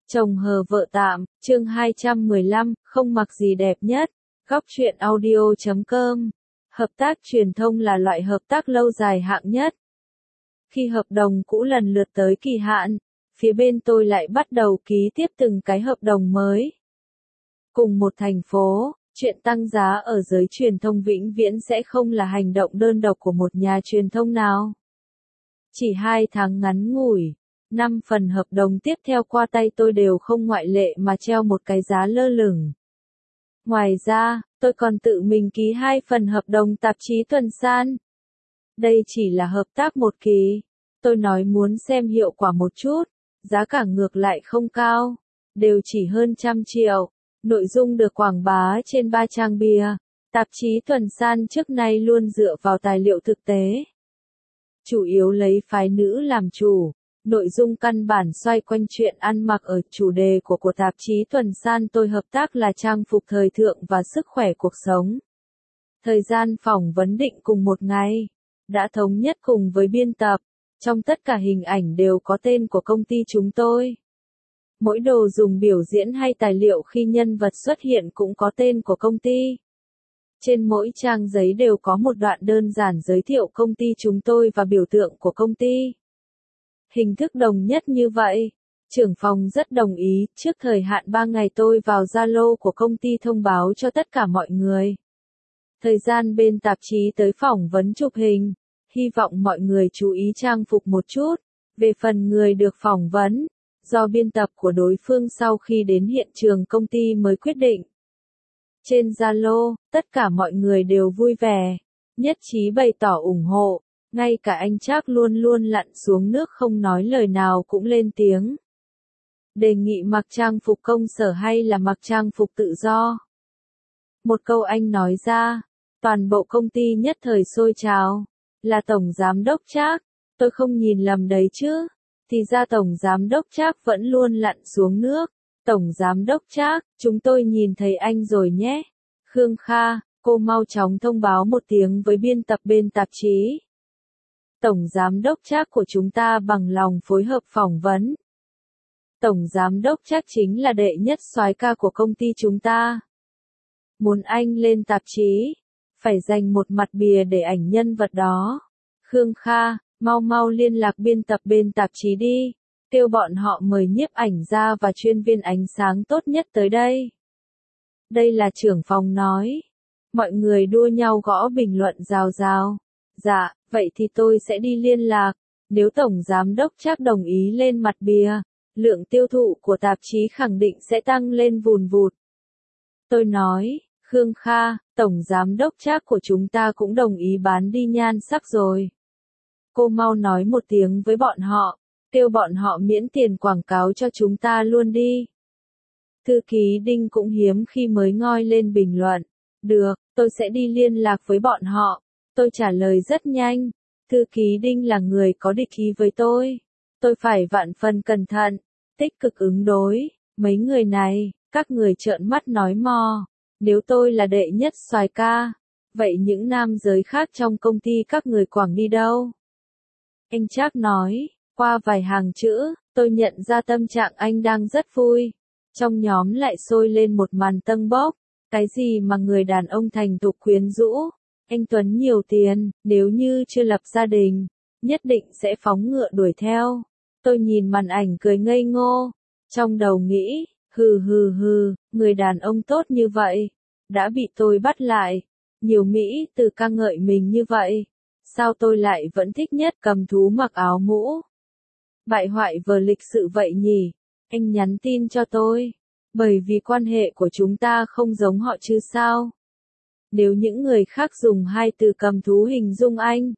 Chồng hờ vợ tạm, chương 215, không mặc gì đẹp nhất. Góc truyện audio.com. Hợp tác truyền thông là loại hợp tác lâu dài hạng nhất. Khi hợp đồng cũ lần lượt tới kỳ hạn, phía bên tôi lại bắt đầu ký tiếp từng cái hợp đồng mới. Cùng một thành phố, chuyện tăng giá ở giới truyền thông vĩnh viễn sẽ không là hành động đơn độc của một nhà truyền thông nào. Chỉ 2 tháng ngắn ngủi, 5 phần hợp đồng tiếp theo qua tay tôi đều không ngoại lệ mà treo một cái giá lơ lửng. Ngoài ra, tôi còn tự mình ký 2 phần hợp đồng tạp chí tuần san. Đây chỉ là hợp tác một kỳ. Tôi nói muốn xem hiệu quả một chút, giá cả ngược lại không cao, đều chỉ hơn 100 triệu. Nội dung được quảng bá trên 3 trang bìa. Tạp chí tuần san trước nay luôn dựa vào tài liệu thực tế. Chủ yếu lấy phái nữ làm chủ. Nội dung căn bản xoay quanh chuyện ăn mặc ở chủ đề của tạp chí tuần san tôi hợp tác là trang phục thời thượng và sức khỏe cuộc sống. Thời gian phỏng vấn định cùng một ngày. Đã thống nhất cùng với biên tập. Trong tất cả hình ảnh đều có tên của công ty chúng tôi. Mỗi đồ dùng biểu diễn hay tài liệu khi nhân vật xuất hiện cũng có tên của công ty. Trên mỗi trang giấy đều có một đoạn đơn giản giới thiệu công ty chúng tôi và biểu tượng của công ty. Hình thức đồng nhất như vậy. Trưởng phòng rất đồng ý, trước thời hạn 3 ngày tôi vào Zalo của công ty thông báo cho tất cả mọi người. Thời gian bên tạp chí tới phỏng vấn chụp hình, hy vọng mọi người chú ý trang phục một chút. Về phần người được phỏng vấn, do biên tập của đối phương sau khi đến hiện trường công ty mới quyết định. Trên Zalo, tất cả mọi người đều vui vẻ, nhất trí bày tỏ ủng hộ. Ngay cả anh Trác luôn luôn lặn xuống nước không nói lời nào cũng lên tiếng. Đề nghị mặc trang phục công sở hay là mặc trang phục tự do. Một câu anh nói ra, toàn bộ công ty nhất thời sôi trào. Là Tổng Giám đốc Trác, tôi không nhìn lầm đấy chứ. Thì ra Tổng Giám đốc Trác vẫn luôn lặn xuống nước. Tổng Giám đốc Trác, chúng tôi nhìn thấy anh rồi nhé. Khương Kha, cô mau chóng thông báo một tiếng với biên tập bên tạp chí. Tổng Giám đốc Trác của chúng ta bằng lòng phối hợp phỏng vấn. Tổng Giám đốc Trác chính là đệ nhất soái ca của công ty chúng ta. Muốn anh lên tạp chí, phải dành một mặt bìa để ảnh nhân vật đó. Khương Kha, mau liên lạc biên tập bên tạp chí đi. Kêu bọn họ mời nhiếp ảnh gia và chuyên viên ánh sáng tốt nhất tới đây. Đây là trưởng phòng nói. Mọi người đua nhau gõ bình luận rào rào. Dạ, vậy thì tôi sẽ đi liên lạc. Nếu Tổng Giám đốc Trác đồng ý lên mặt bìa, lượng tiêu thụ của tạp chí khẳng định sẽ tăng lên vùn vụt. Tôi nói, Khương Kha, Tổng Giám đốc Trác của chúng ta cũng đồng ý bán đi nhan sắc rồi. Cô mau nói một tiếng với bọn họ, kêu bọn họ miễn tiền quảng cáo cho chúng ta luôn đi. Thư ký Đinh cũng hiếm khi mới ngoi lên bình luận. Được, tôi sẽ đi liên lạc với bọn họ. Tôi trả lời rất nhanh. Thư ký Đinh là người có địch ý với tôi. Tôi phải vạn phần cẩn thận, tích cực ứng đối. Mấy người này, các người trợn mắt nói mò. Nếu tôi là đệ nhất soái ca, vậy những nam giới khác trong công ty các người quảng đi đâu? Anh Trác nói, qua vài hàng chữ, tôi nhận ra tâm trạng anh đang rất vui. Trong nhóm lại sôi lên một màn tâng bốc. Cái gì mà người đàn ông thành thục quyến rũ? Anh Tuấn nhiều tiền, nếu như chưa lập gia đình, nhất định sẽ phóng ngựa đuổi theo. Tôi nhìn màn ảnh cười ngây ngô, trong đầu nghĩ, hừ, người đàn ông tốt như vậy, đã bị tôi bắt lại. Nhiều Mỹ từ ca ngợi mình như vậy, sao tôi lại vẫn thích nhất cầm thú mặc áo mũ? Bại hoại vờ lịch sự vậy nhỉ? Anh nhắn tin cho tôi, bởi vì quan hệ của chúng ta không giống họ chứ sao? Nếu những người khác dùng 2 từ cầm thú hình dung anh,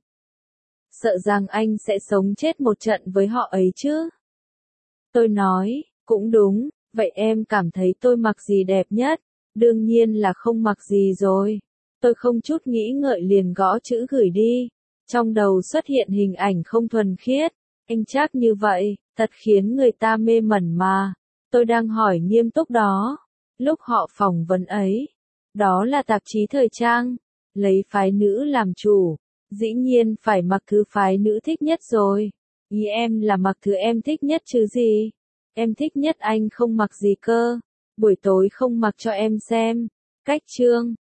sợ rằng anh sẽ sống chết một trận với họ ấy chứ. Tôi nói, cũng đúng, vậy em cảm thấy tôi mặc gì đẹp nhất? Đương nhiên là không mặc gì rồi. Tôi không chút nghĩ ngợi liền gõ chữ gửi đi. Trong đầu xuất hiện hình ảnh không thuần khiết. Anh Trác như vậy, thật khiến người ta mê mẩn mà. Tôi đang hỏi nghiêm túc đó. Lúc họ phỏng vấn ấy, đó là tạp chí thời trang, lấy phái nữ làm chủ, dĩ nhiên phải mặc thứ phái nữ thích nhất rồi. Ý em là mặc thứ em thích nhất chứ gì? Em thích nhất anh không mặc gì cơ. Buổi tối không mặc cho em xem. Cách chương